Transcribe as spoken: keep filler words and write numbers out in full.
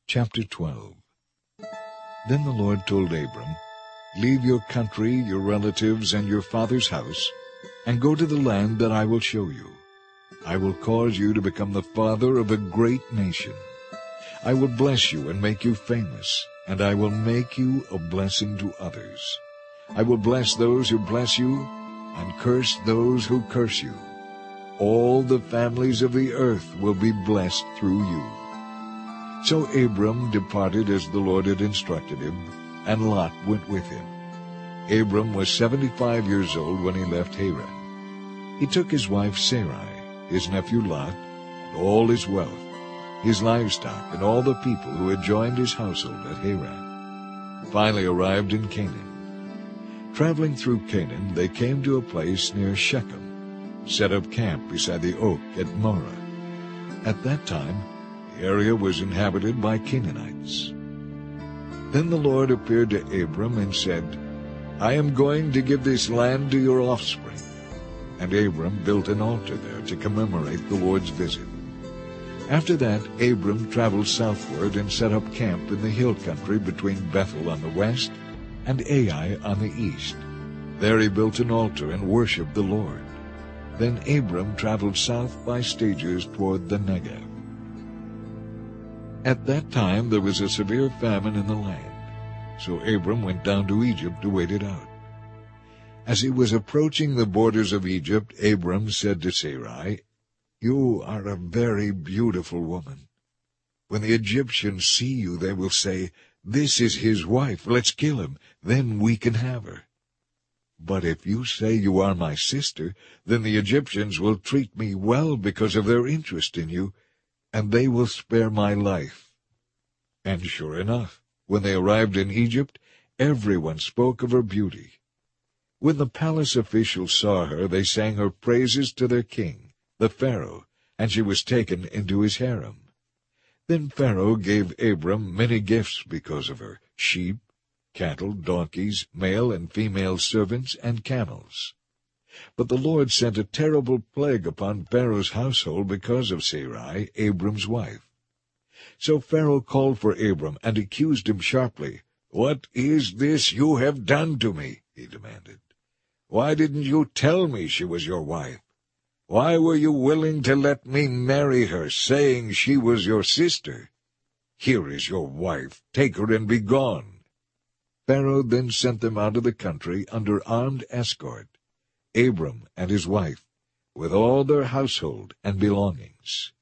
Chapter twelve. Then the Lord told Abram, "Leave your country, your relatives, and your father's house, and go to the land that I will show you. I will cause you to become the father of a great nation. I will bless you and make you famous, and I will make you a blessing to others. I will bless those who bless you, and curse those who curse you. All the families of the earth will be blessed through you." So Abram departed as the Lord had instructed him, and Lot went with him. Abram was seventy-five years old when he left Haran. He took his wife Sarai, his nephew Lot, and all his wealth, his livestock, and all the people who had joined his household at Haran. Finally arrived in Canaan. Traveling through Canaan, they came to a place near Shechem, set up camp beside the oak at Moreh. At that time, the area was inhabited by Canaanites. Then the Lord appeared to Abram and said, "I am going to give this land to your offspring." And Abram built an altar there to commemorate the Lord's visit. After that, Abram traveled southward and set up camp in the hill country between Bethel on the west and Ai on the east. There he built an altar and worshipped the Lord. Then Abram traveled south by stages toward the Negev. At that time there was a severe famine in the land, so Abram went down to Egypt to wait it out. As he was approaching the borders of Egypt, Abram said to Sarai, "You are a very beautiful woman. When the Egyptians see you, they will say, 'This is his wife, let's kill him, then we can have her.' But if you say you are my sister, then the Egyptians will treat me well because of their interest in you, and they will spare my life." And sure enough, when they arrived in Egypt, everyone spoke of her beauty. When the palace officials saw her, they sang her praises to their king, the Pharaoh, and she was taken into his harem. Then Pharaoh gave Abram many gifts because of her, sheep, cattle, donkeys, male and female servants, and camels. But the Lord sent a terrible plague upon Pharaoh's household because of Sarai, Abram's wife. So Pharaoh called for Abram and accused him sharply. "What is this you have done to me?" he demanded. "Why didn't you tell me she was your wife? Why were you willing to let me marry her, saying she was your sister? Here is your wife. Take her and be gone." Pharaoh then sent them out of the country under armed escort, Abram and his wife, with all their household and belongings.